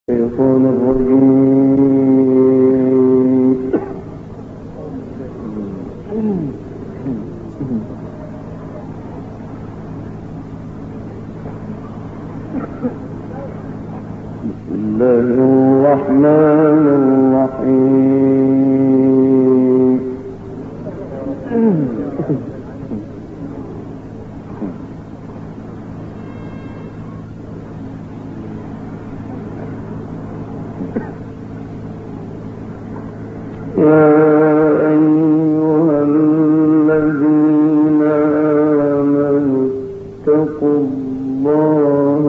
الشيطان الرجيم. بسم الله الرحمن الرحيم. يا أيها الذين آمنوا اتقوا الله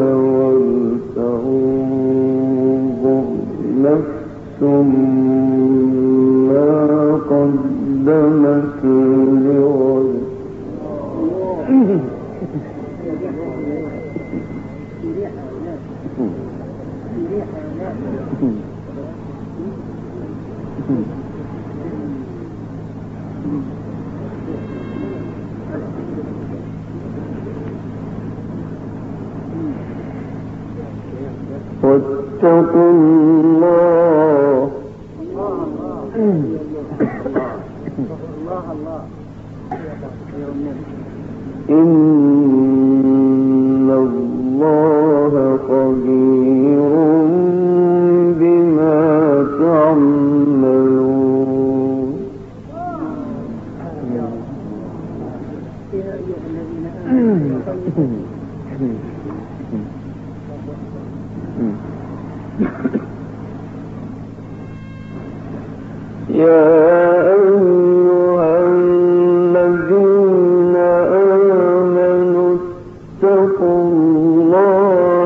ولتنظر نفس ما قدمت لغد. واتقوا الله إن الله خبير بما تعملون. يا أيها الذين آمنوا اتقوا الله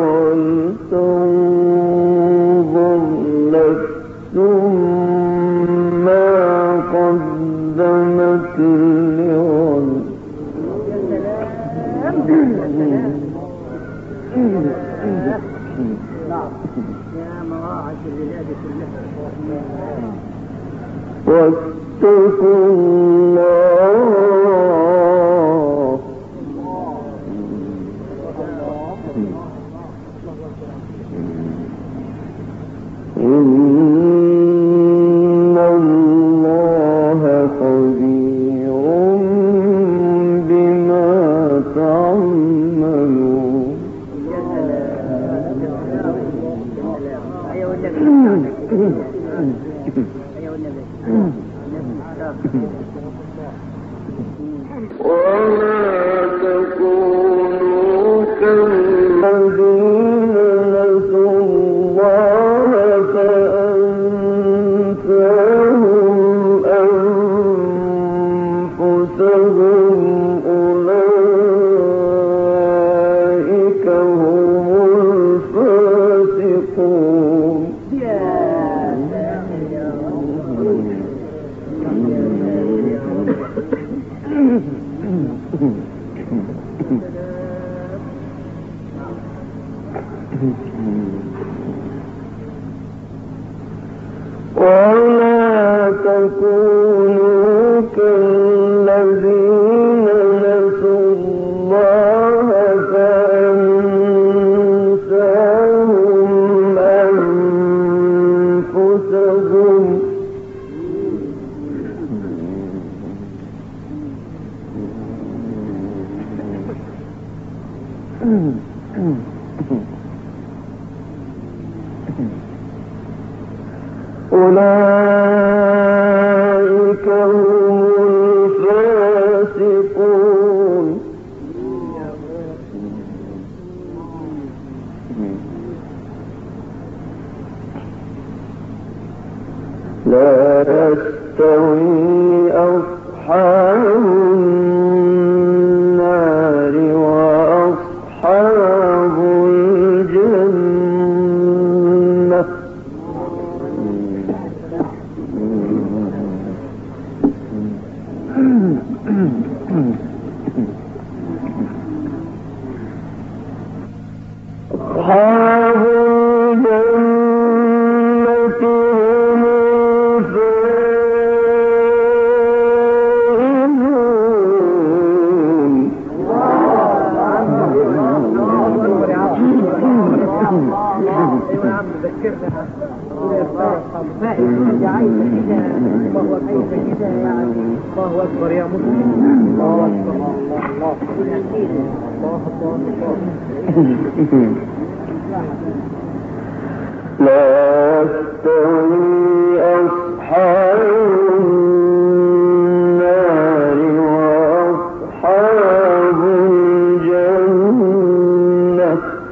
ولتنظر نفس ما قدمت لغد. واتقوا الله إن الله خبير بما تعملون. ولا تكونوا كالذين نسوا الله فأنساهم أنفسهم أولئك هم الفاسقون. ولا تكونوا كالذين نسوا الله فأنساهم أنفسهم أولئك هم الفاسقون. لا يستوي أصحاب النار وأصحاب الجنة. أصحاب الجنة هم الفائزون. ذكرنا عايزة كده الله عايزة كده يعني الله أكبر يا مسلم الله أكبر الله لا يستوي أصحاب النار وأصحاب الجنة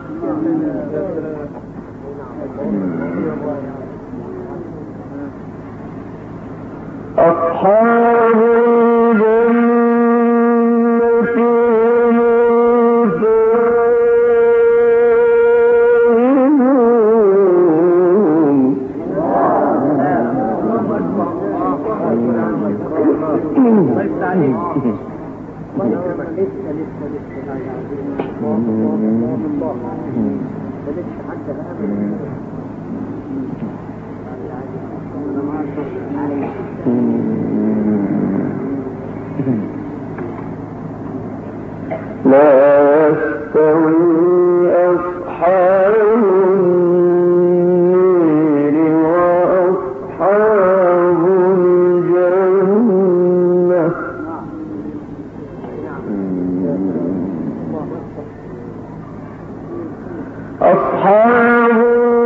أصحاب لا يستوي أصحاب النار وأصحاب الجنة أصحاب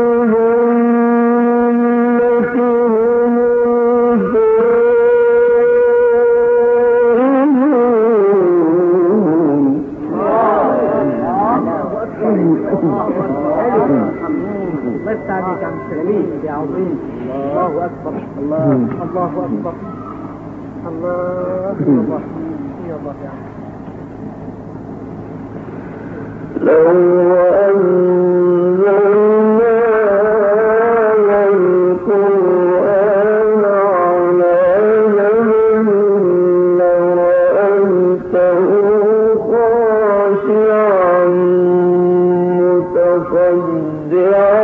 الله أكبر الله أكبر الله الله يا الله يا لو أنزلنا هذا القرآن على جبل لرأيته خاشعا متصدعا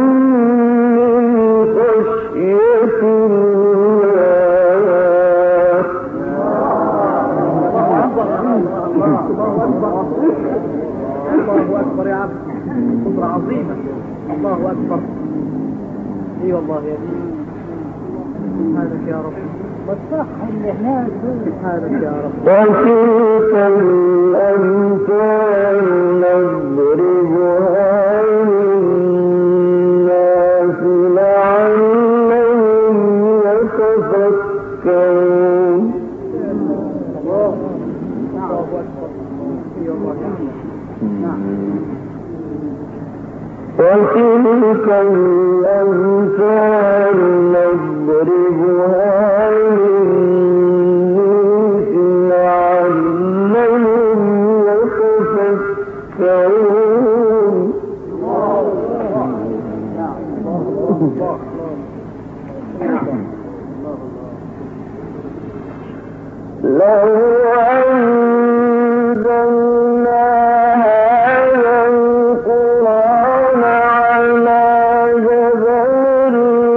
الله أكبر يا عبد قدرة عظيمة الله أكبر اي والله يا دين سبحانك يا رب والصح اللي هناك سبحانك يا رب وتلك الأمثال نضربها للناس لعلهم يتفكرون الله أكبر اي والله يا دين وتلك الأمثال نضربها للناس لعلهم يتفكرون لو أنزلنا هذا القرآن على جبل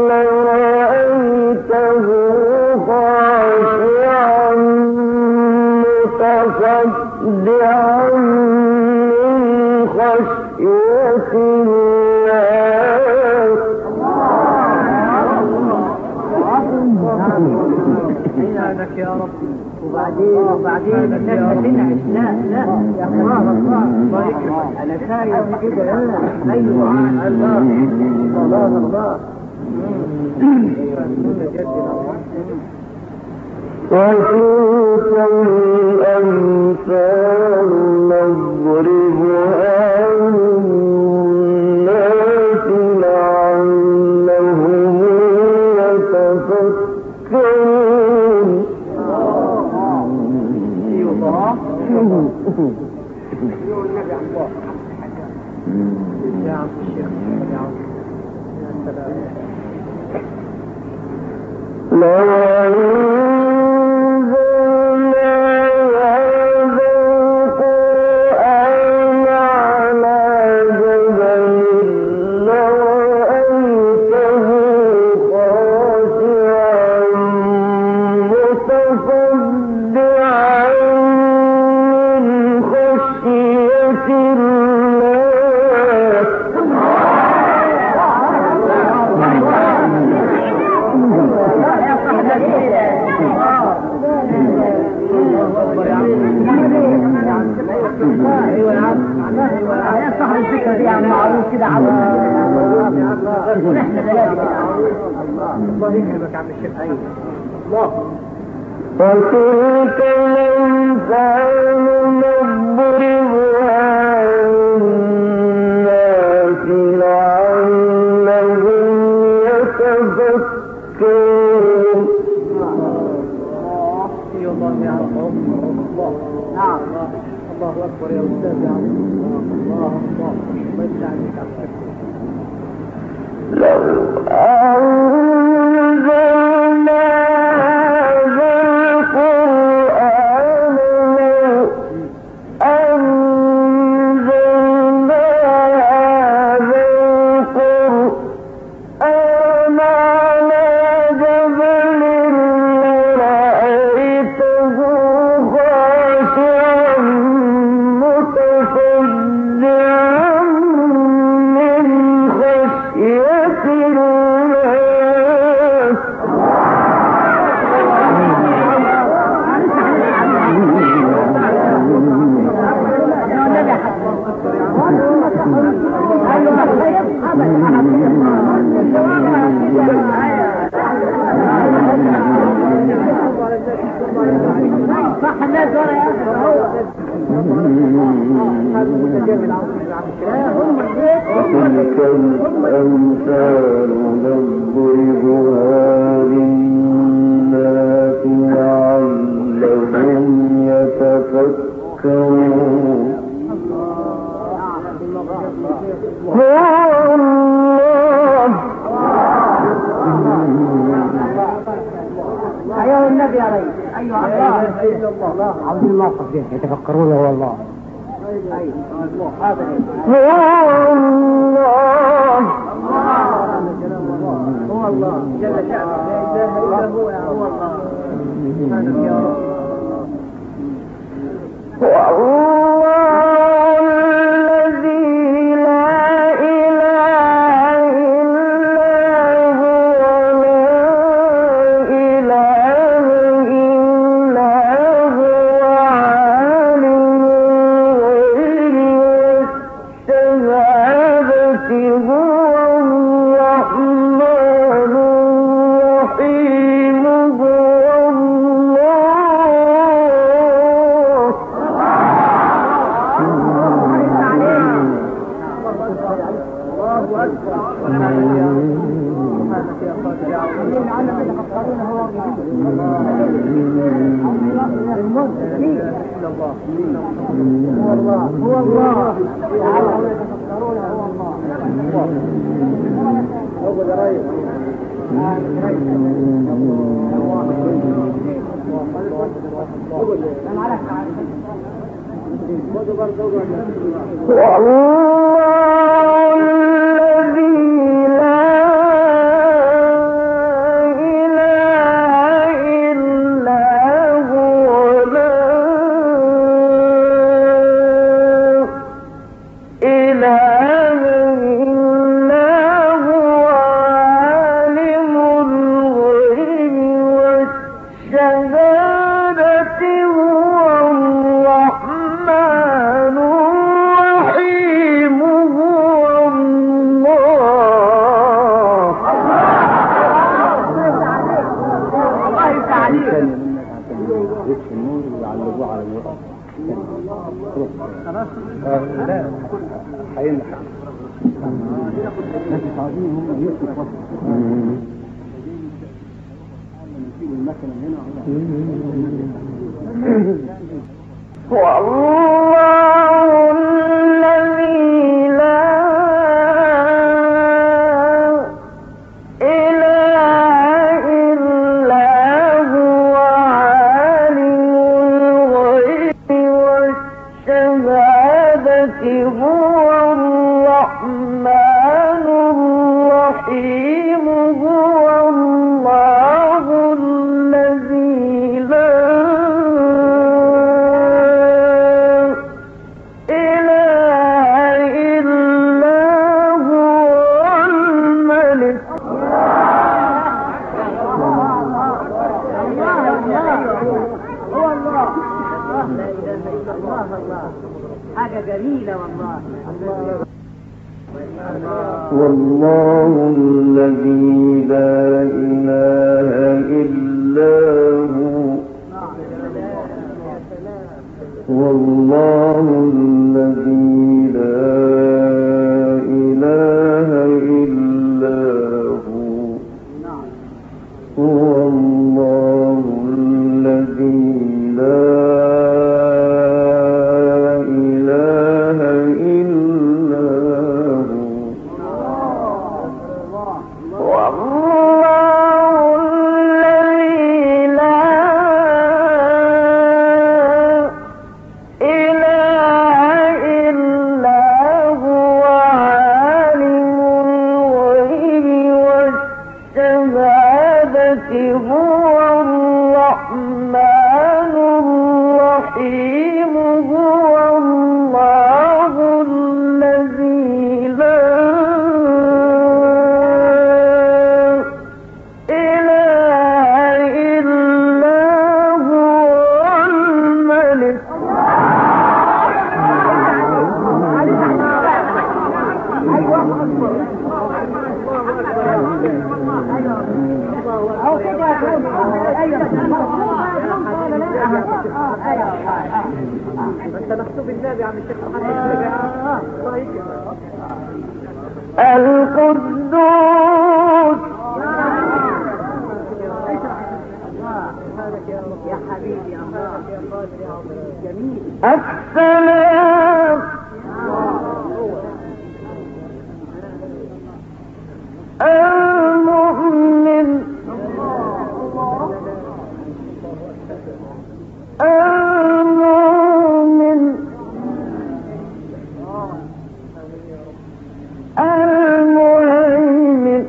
لرأيته خاشعا متصدعا من خشية الله سبحانك يا رب وبعدين الناس تنعش لا يا الله الله يكرمك انا خايف كده ايوه الله وتلك الأمثال نضربها للناس لعلهم يتفكرون يا عم الشيخ يا عم يا سلام لو أنزلنا هذا القرآن على جبل لرأيته خاشعا متصدعا من خشية الله الله يكرمك عم الشيخ. الله. وتلك الأمثال نضربها للناس لعلهم يتفكرون. الله يعرفهم. الله. نعم. الله أكبر يا أستاذ يا عم. الله الله يفتح عليك عم الشيخ. لو أنزلنا هذا القرآن على جبل لرأيته خاشعا متصدعا من خشية الله. صح الناس ورا يا اخي. وتلك الأمثال نضربها للناس لعلهم يتفكرون. هو الله. ايها النبي يا ريس. ايها الله. عاوز الموقف ده يتفكرون. هو الله. هو الله جل شأنه. لا اله الا هو. هو الله. سبحانك يا رب. هو الله الذي لا إله إلا هو. لا إله إلا هو عالم الغيب والشهادة. هو الرحمن الرحيم. هو حاجة جميلة والله. والله الذي لا إله إلا هو والله الذي لا إله إلا هو هو الله الذي لا إله إلا هو والله الذي لا إله إلا هو عالم الغيب والشهادة هو الرحمن الرحيم هو الله الذي لا إله إلا هو الملك انت مكتوب النبي عم الشيخ القدوس يا حبيبي يا قادر يا عظيم جميل السلام المؤمن المؤمن المهيمن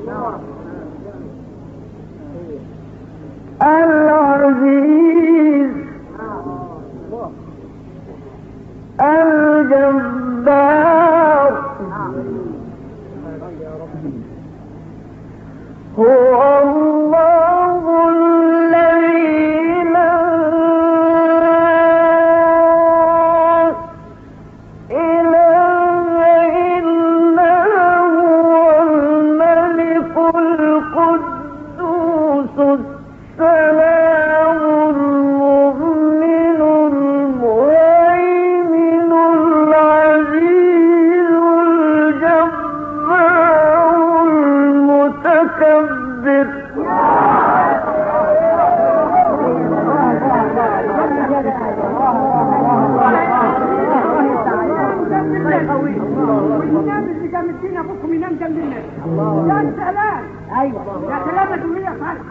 العزيز الجبار هو الله الذي لا إله إلا هو الملك القدوس السلام المؤمن المهيمن العزيز الجبار المتكبر والنام اللي جامدين ابوكم ينام جنبنا يا سلام ايوه يا سلامة وهي صالحة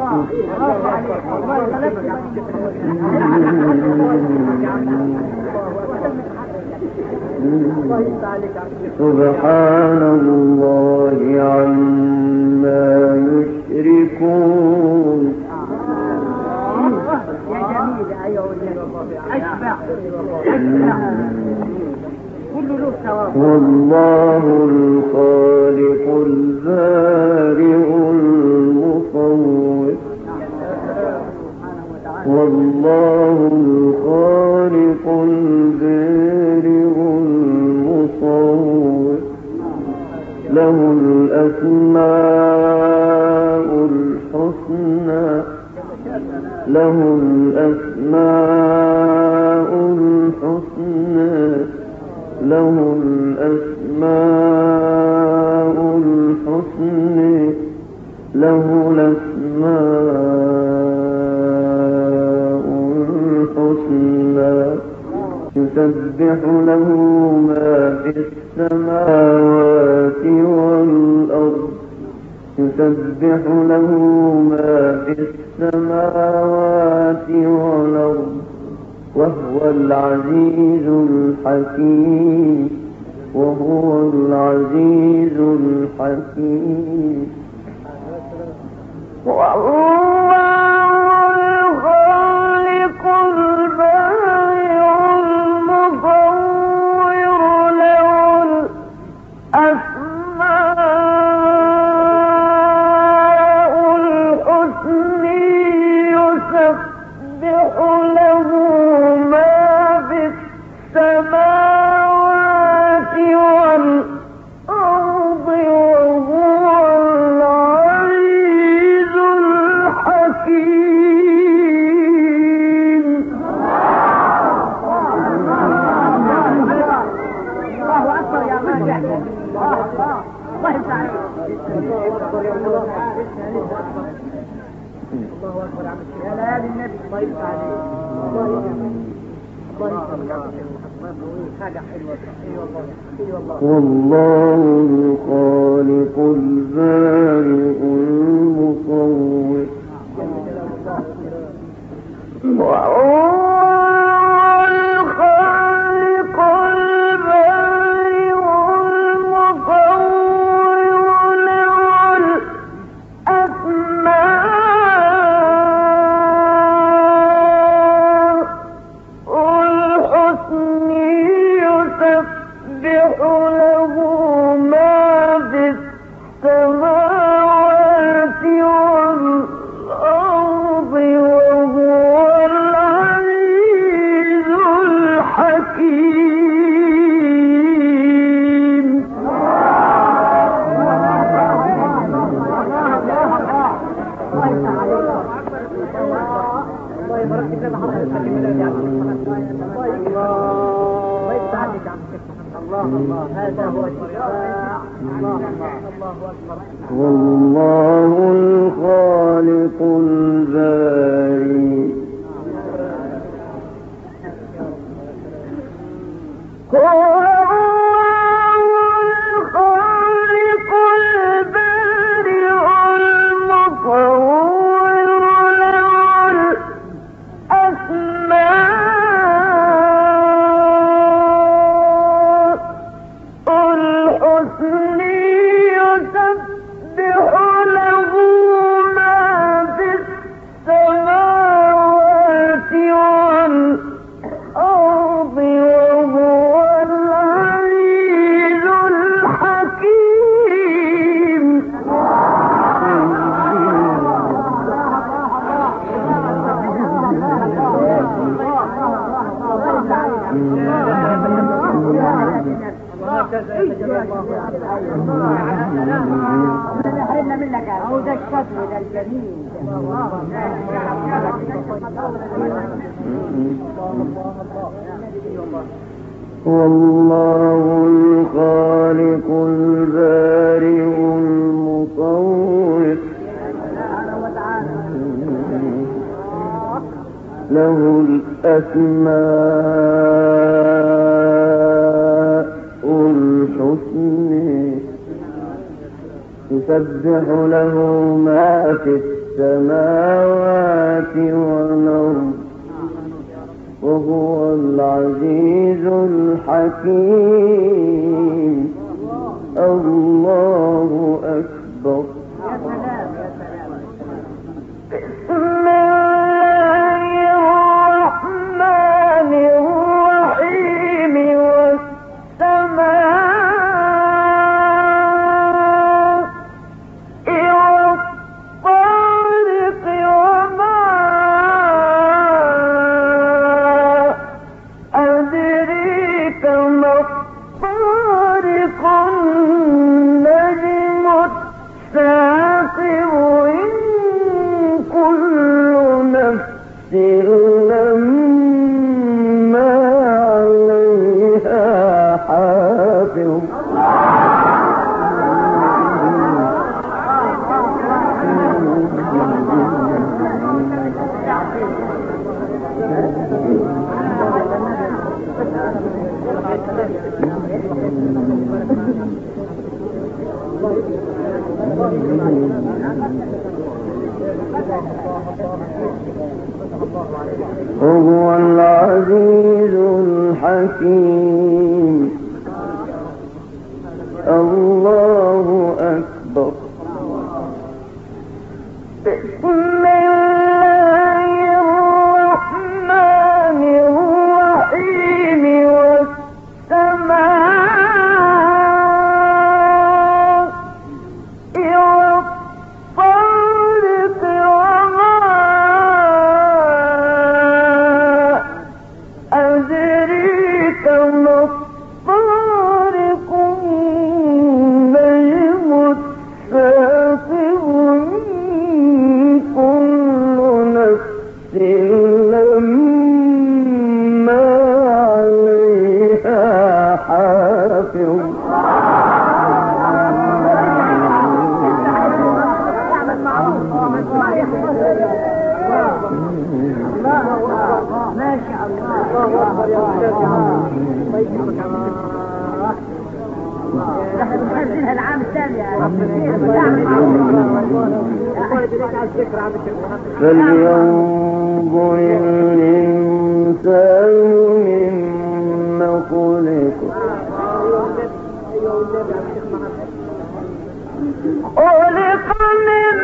سبحان الله عما يشركون يا جميل ايوه اشبع كل له ثواب والله الخالق البارئ المصور والله الخالق البارئ المصور له الأسماء الحسنى له الأسماء الحسنى له الأسماء الحسنى له الأسماء الحسنى يسبح له ما في السماوات والأرض يسبح له ما في السماوات والأرض وهو العزيز الحكيم وهو العزيز الحكيم والله الخالق البارئ المصور له الأسماء الحسنى يسبح له ما في السماوات الله اكبر يا ليالي النبي الله يفتح عليك الله حاجه حلوه اي والله اي والله. والله الخالق البارئ المصور والله الخالق البارئ والله الخالق البارئ المصور له الأسماء الحسنى يسبح له ما في السماوات والأرض وهو العزيز الحكيم. الله أكبر. بسم الله الرحمن الرحيم والسماء والطارق وما أدريك ما الطارق النجم الثاقب إن كل نفس لما عليها حافظ. وهو العزيز الحكيم. الله أكبر. بسم الله الرحمن الرحيم والسماء والطارق وما أدريك ما الطارق النجم الثاقب إن كل فلينظر الإنسان مما خلق خلق من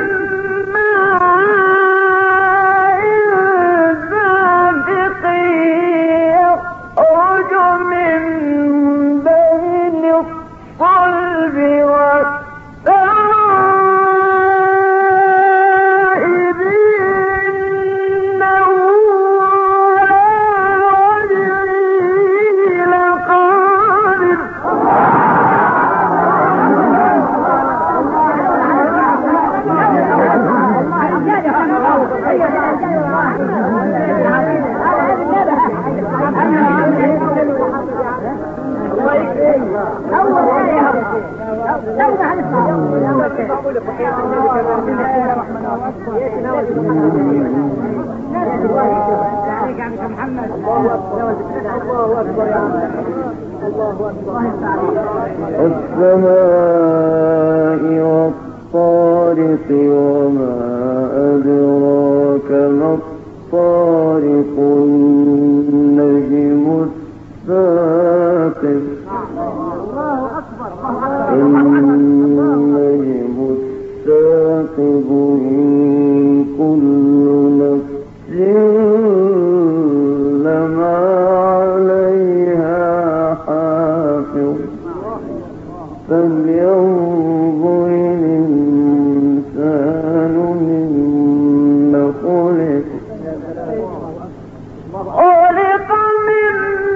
ماء دافق يخرج من بين الصلب والترائب إنه على وجهه لقادر السماء والطارق وما أدراك ما الطارق النجم الثاقب النجم الثاقب إن كل نفس لما عليها حافظ فلينظر الإنسان مما خلق خلق من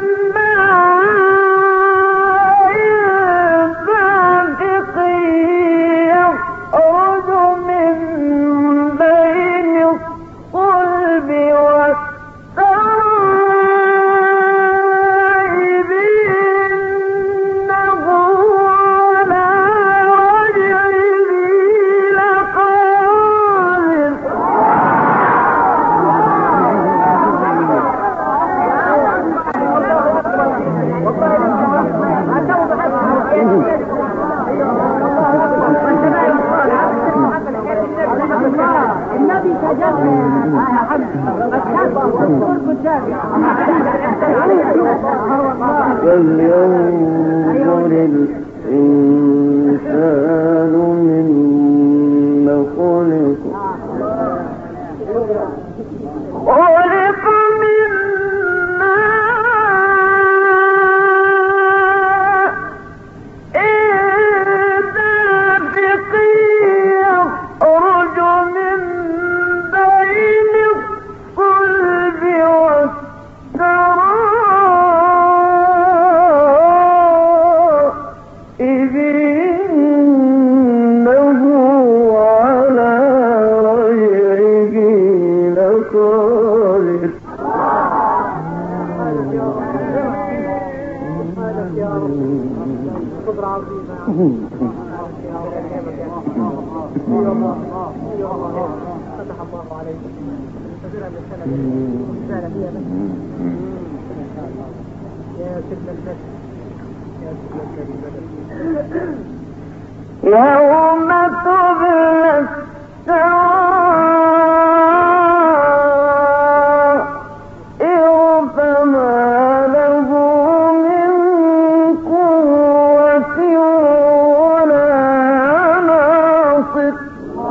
ماء دافق يخرج من بين الصلب والترائب إنه على وجهه لقادر النبي تجلى يا حمد فلينظر الإنسان مما خلق خلق من ماء دافق يخرج من بين الصلب والترائب إنه على رجعه لقادر يوم تبلى السرائر فما له من قوة ولا ناصر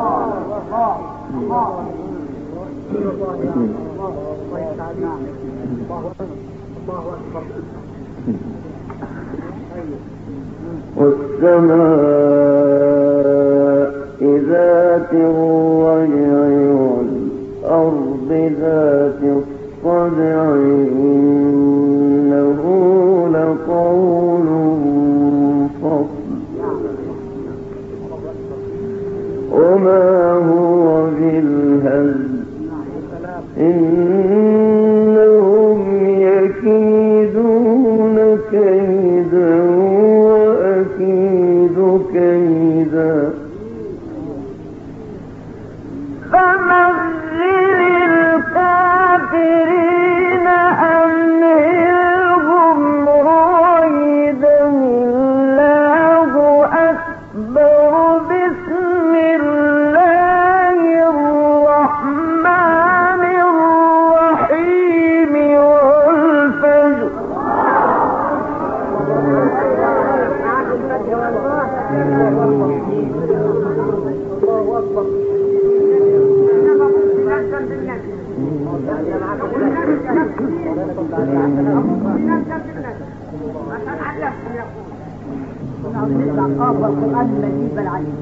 والسماء ذات الرجع والأرض ذات الصدع إنه لقول فصل وما هو بالهزل إنهم يكيدون كيدا وأكيد كيدا فمهل الكافرين أمهلهم رويدا الله أكبر والقرآن المجيد بالعليم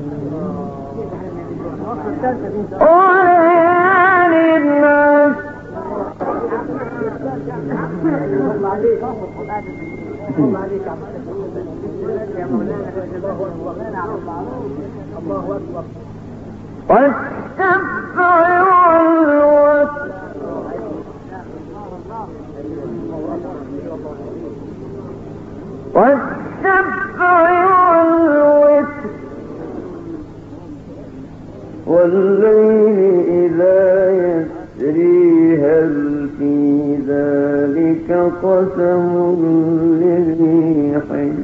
الله أكبر والشفع والوتر والشفع والوتر والليل إذا يسري هل في ذلك قسم لذي حجر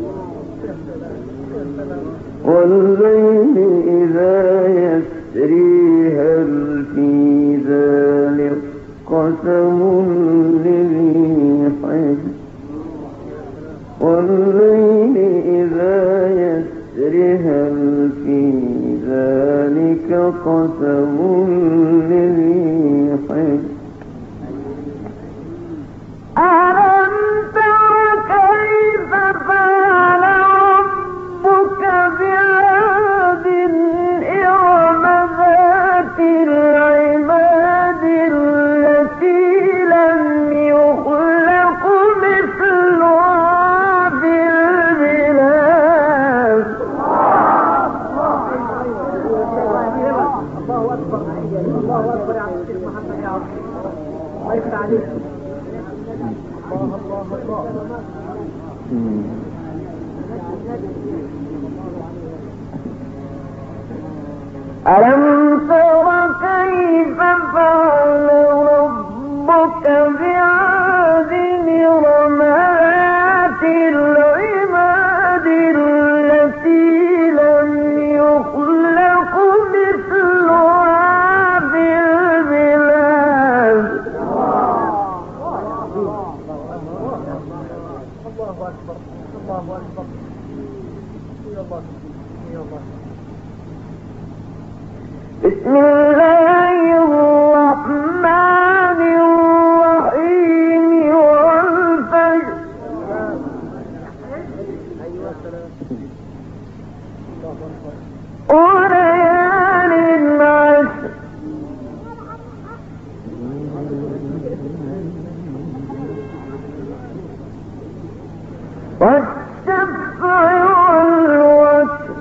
والليل إذا يسري هل في ذلك قسم لذي حجر والليل إذا يسري هل في ذلك قسم لذي حجر ألم تر كيف فعل ربك بعاد إرم ذات العماد التي لم يخلق مثلها في البلاد الله أكبر الله أكبر يا عبد الشيخ محمد يا عبد الله يفتح عليك الله الله الله ألم تر كيف فعل ربك بعاد إرم ذات العماد التي لم يخلق مثلها في البلاد الله أكبر الله أكبر يا الله يا الله بسم الله الرحمن الرحيم والفجر وليال عشر والشفع والوتر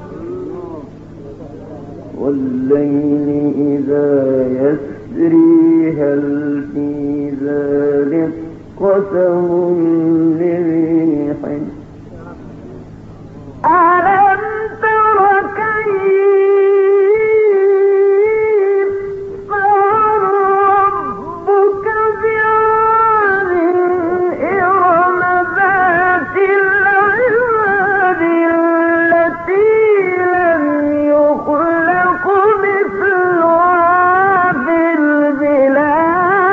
والليل إذا يسري هل في ذلك قسم لذي حجر ألم تر كيف فعل ربك بعاد إرم ذات العماد التي لم يخلق مثلها في البلاد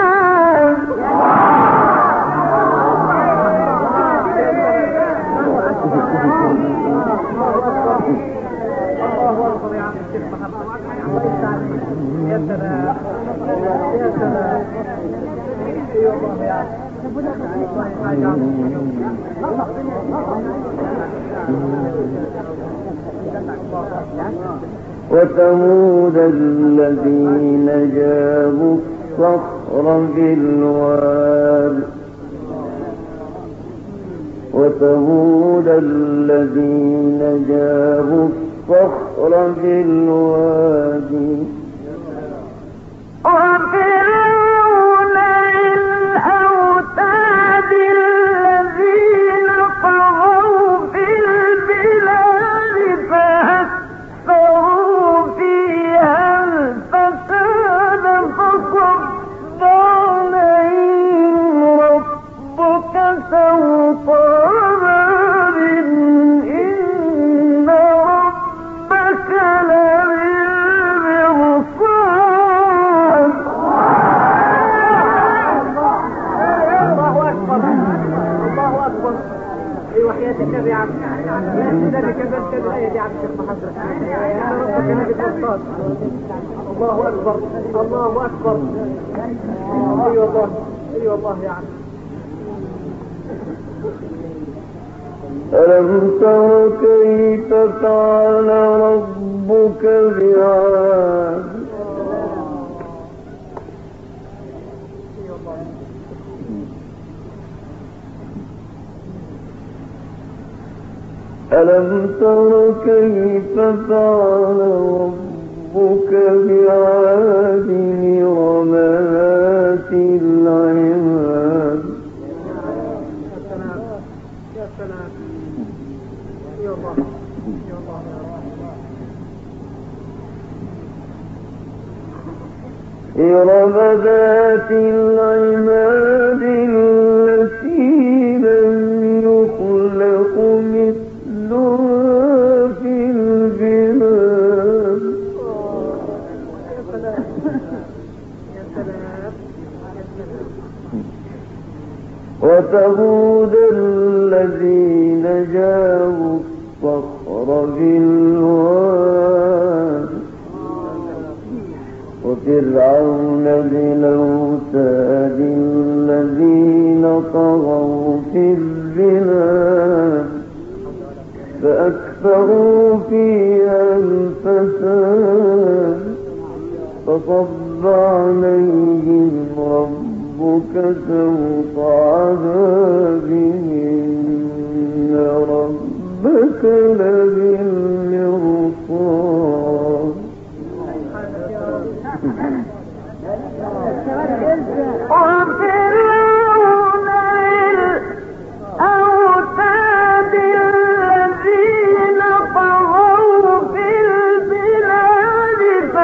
الله أكبر يا عبد الشيخ محمد الله يفتح عليك يا سلام يا سلام اي والله يا عبد الله يا وثمود الذين جابوا الصخر بالواد وثمود الذين جابوا الصخر بالواد وفرعون الأوتاد الذين طغوا في البلاد فأكثروا فيها الفساد فصب عليهم ربك سوط عذاب إن ربك لبالمرصاد الله أكبر الله أكبر. أي والله أي والله يا عم. ألم تر كيف فعل ربك بعاد ألم تر كيف فعل ربك بعاد إرم ذات العماد يا سلام يا الله يا الله إرم ذات العماد التي لم يخلق مثلها في البلاد يا سلام وثمود الذين جابوا الصخر بالواد وفرعون بالأوتاد الذين طغوا في البلاد فأكثروا فيها الفساد فصب عليهم ربك سوط عذاب إن ربك لبالمرصاد وفرعون الأوتاد الذين طغوا في البلاد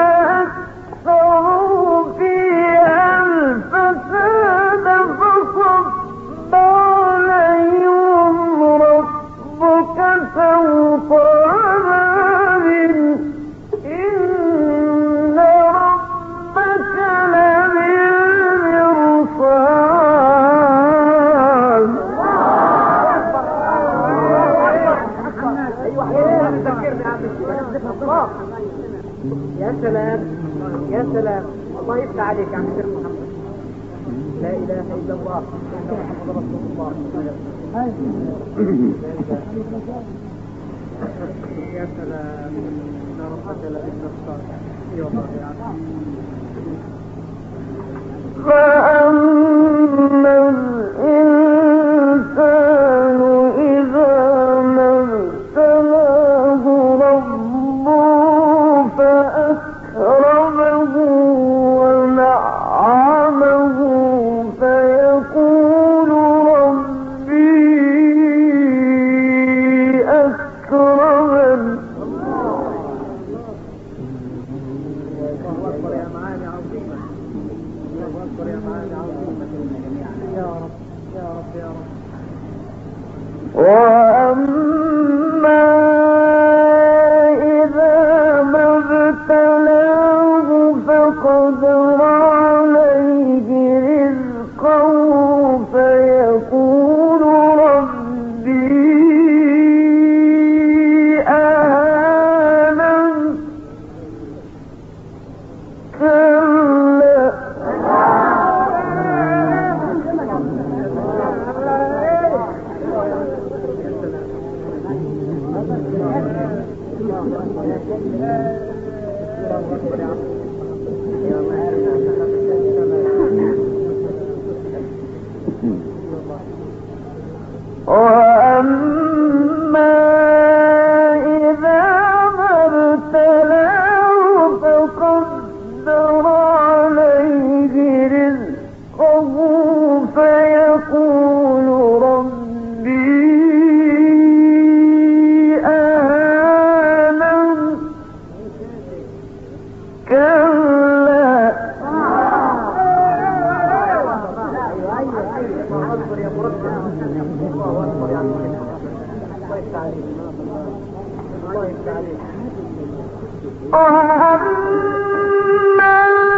فأكثروا فيها الفساد فصب عليهم ربك سوط عذاب إن ربك لبالمرصاد يا سلام يا سلام. الله يفتح عليك يا عم الشيخ محمد. لا اله الا الله محمد رسول الله. يا سلام يا رب لبالمرصاد. اي والله يا عم. فأما الإنسان إذا ما ابتلاه ربه فأكرمه ونعمه فيقول ربي أكرمن الله اكبر يا معاني عظيمه. الله اكبر يا معاني عظيمه. يا رب يا رب يا رب. وأما إذا ما ابتلاه فقدر عليه رزقه فيقول ربي أهانن كلا وأما إذا ما ابتلاه فقدر عليه رزقه فيقول ربي أهانن كلا وأما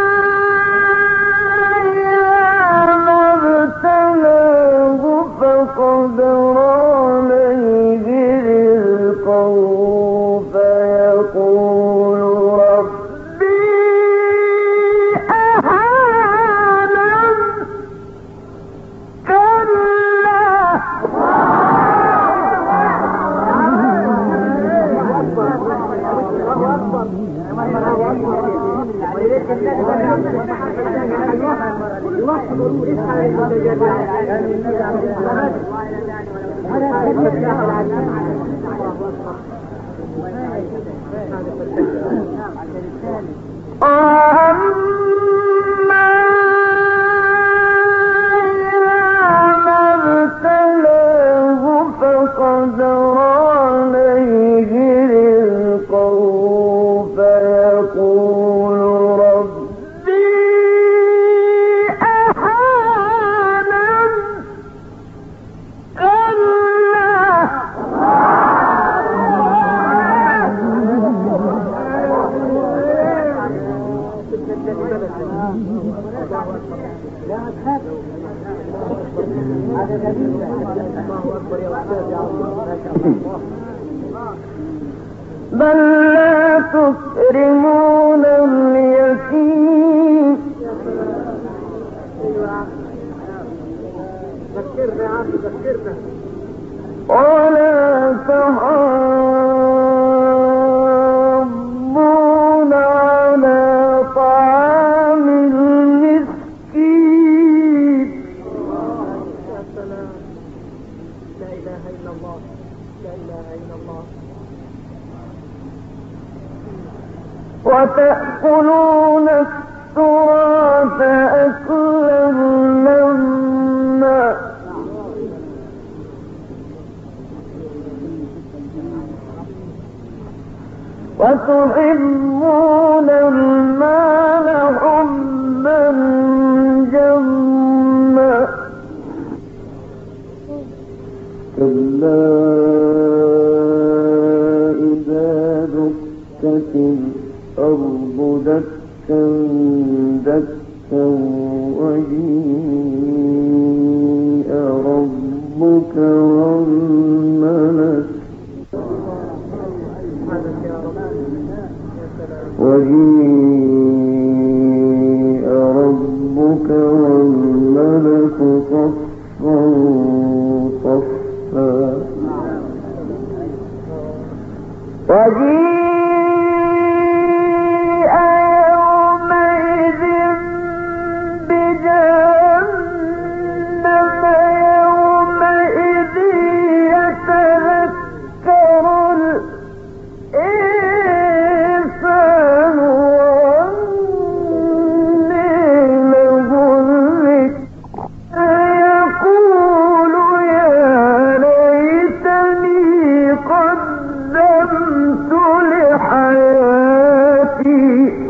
إذا ما ابتلاه فقدر عليه رزقه فيقول ربي بل لا تكرمون اليتيم ولا تحاضون على طعام المسكين لا إله إلا الله لا إله إلا الله وتأكلون التراث أكلا لما وتحبون المال حبا جما كلا إذا دكت الأرض دكا دكا وجيء ربك والملك وجيء ربك والملك صفا صفا وجيء يومئذ بجهنم يومئذ يتذكر الإنسان وأنى له الذكر يقول يا ليتني قدمت لحياتي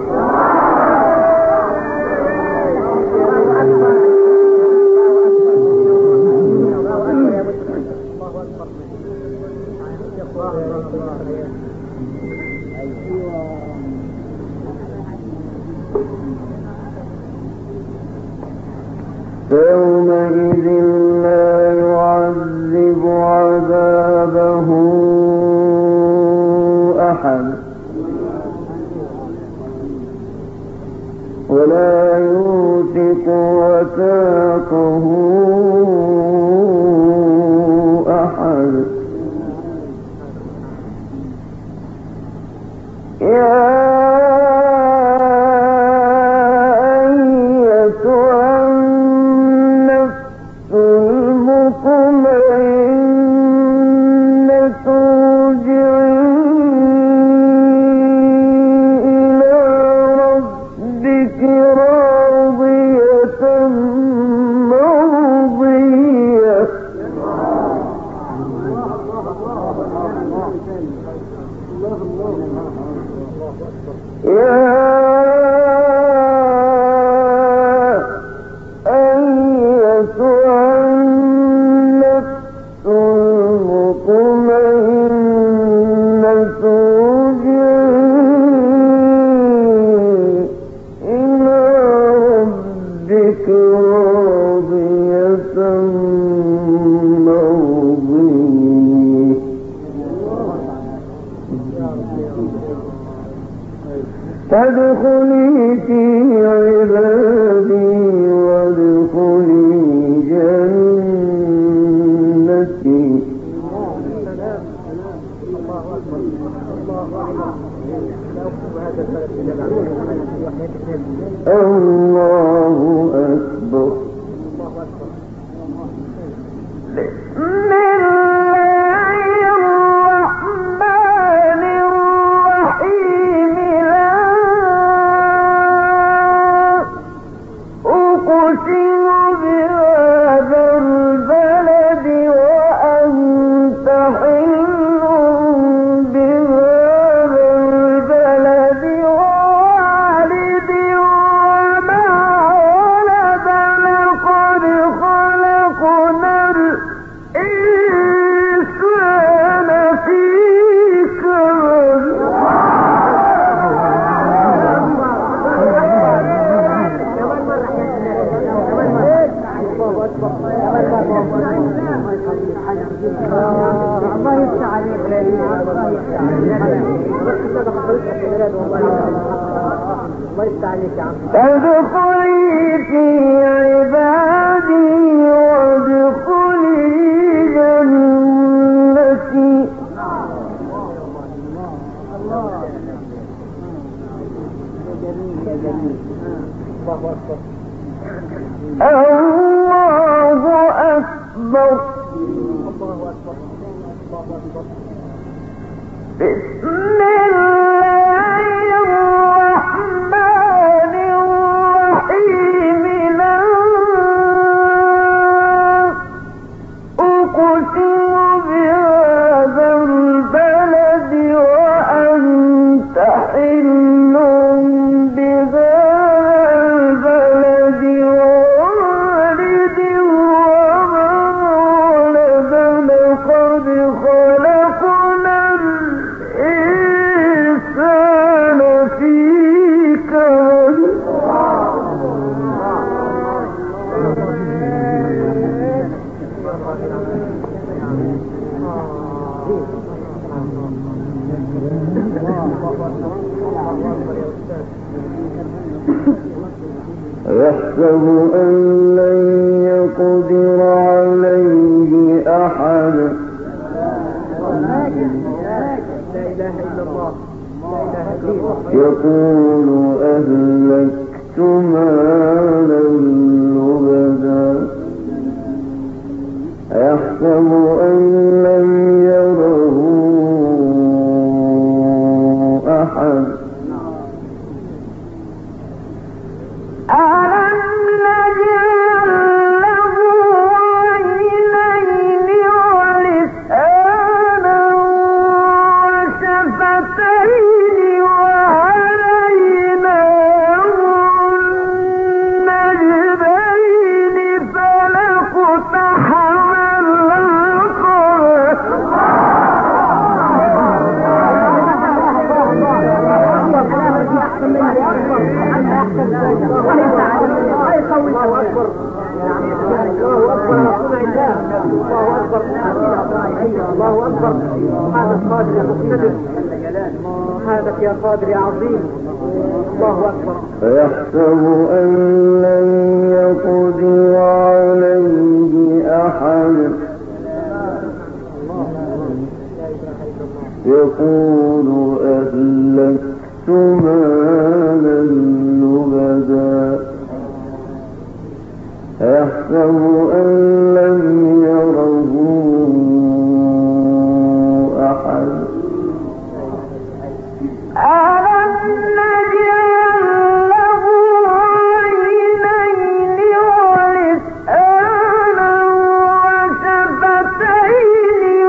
فيومئذ لا يعذب عذابه أحد ولا يوثق وثاقه أحد يا فادخلي في عبادي وادخلي جنتي. الله أكبر الله أكبر الله أكبر. فادخلي في عبادي وادخلي جنتي. الله أكبر. بسم الله الرحمن الرحيم. لا أقسم بهذا البلد وأنت حل بهذا البلد ووالد وما ولد. لقد خلقنا الإنسان في كبد. يحسب أن لن يقدر عليه أحد. يقول أهلكت مالا لبدا. يحسب أن لم يره أحد. ألم نجعل له عينين ولسانا وشفتين وهديناه النجدين فلاقتحم العقبة. الله أكبر. هذا القادر يا مقتدر. هذا يا قادر يا عظيم. الله أكبر. فيحسب أن لن يقدر عليه أحد. يقول أهلكت مالا لبدا. يحسب أن لم يره أحد. ألم نجعل له عينين ولسانا وشفتين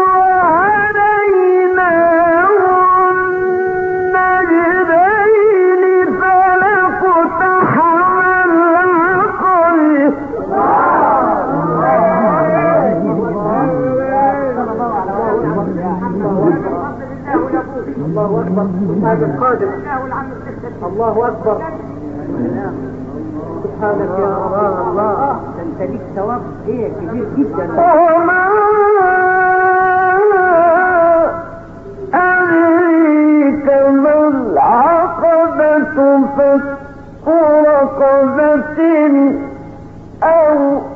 وهديناه النجدين فلاقتحم العقبة. الله أكبر. هذا القادر. الله أكبر. سبحانك يا رب. الله أنت ليك ثواب كبير جدا. وما أدريك ما العقبة. فك رقبة أو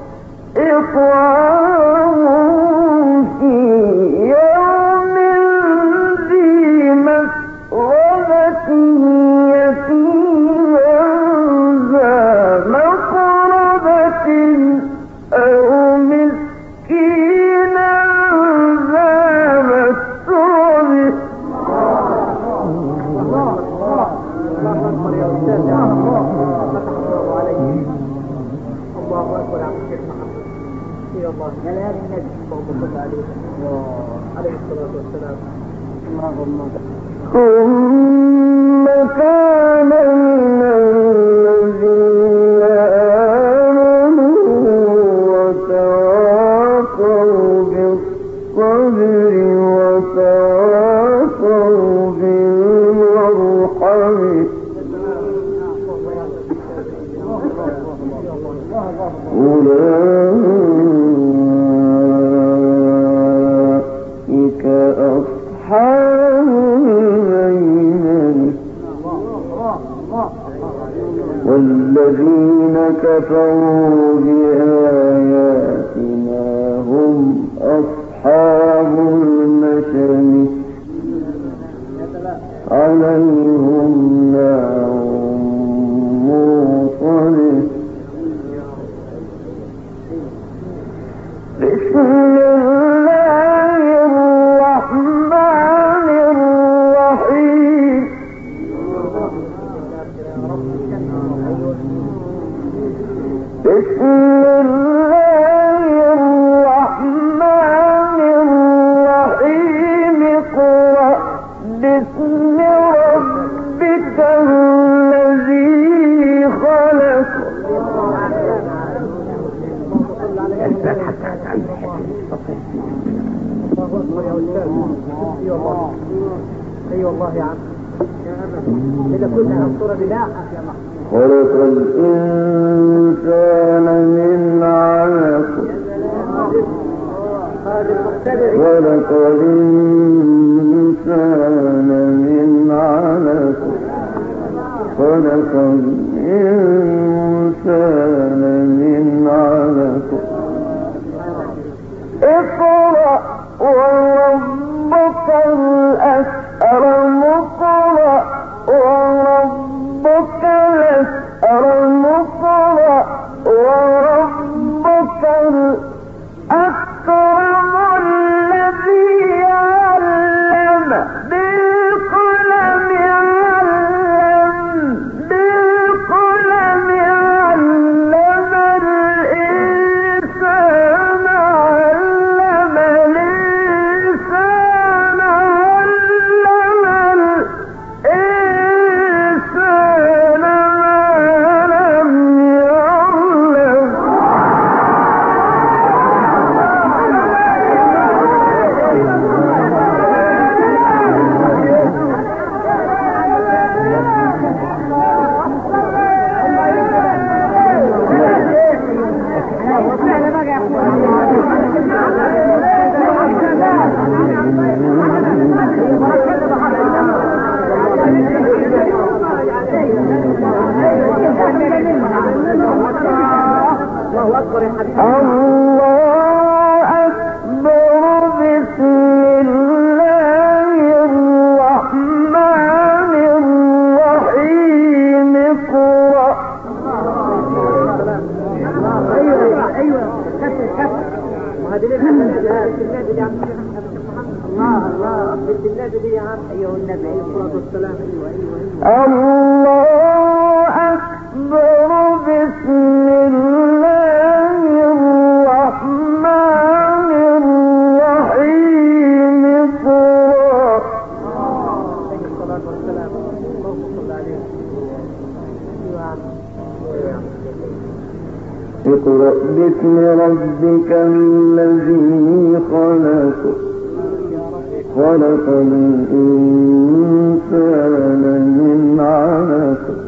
إطعام في يوم ذي مسغبة. الله اكبر عن الشيخ محمد. يا الله جلال النبي اللهم صل عليه عليه الصلاه والسلام. اللهم ثم كان من الذين آمنوا وتواصوا بالصبر وتواصوا بالمرحمة أولئك أصحاب الميمنة والذين كفروا بآياتنا هم أصحاب المشأمة عليهم نار موصدة. بسم الله الرحمن الرحيم. بسم الله الرحمن الرحيم. اقرأ باسم ربك الذي خلق. اي والله يا عم اذا كنا ننصر بلاحة يا محمد. خلق الإنسان من علق. خلق الإنسان من علق. خلق الإنسان من علق. اقرأ وربك الأكرم. اقرأ وربك الأكرم. اقرأ وربك الأكرم الذي علم بالقلم. علم بالقلم. علم الإنسان. علم الإنسان. علم الإنسان ما لم يعلم. الله اكبر يا حبيبي. الله أكبر. بسم الله الرحمن الرحيم. اقرأ. ايوه كفر وهذه لنا النبي يا عم. الله بنت النبي دي يا عم. ايوه النبي عليه الصلاه والسلام. ايوه الله أكبر. بسم الله الرحمن الرحيم. اقرأ. عليه الصلاه والسلام. اللهم صل عليه. اقرأ باسم ربك الذي خلق. خلق الإنسان من علق.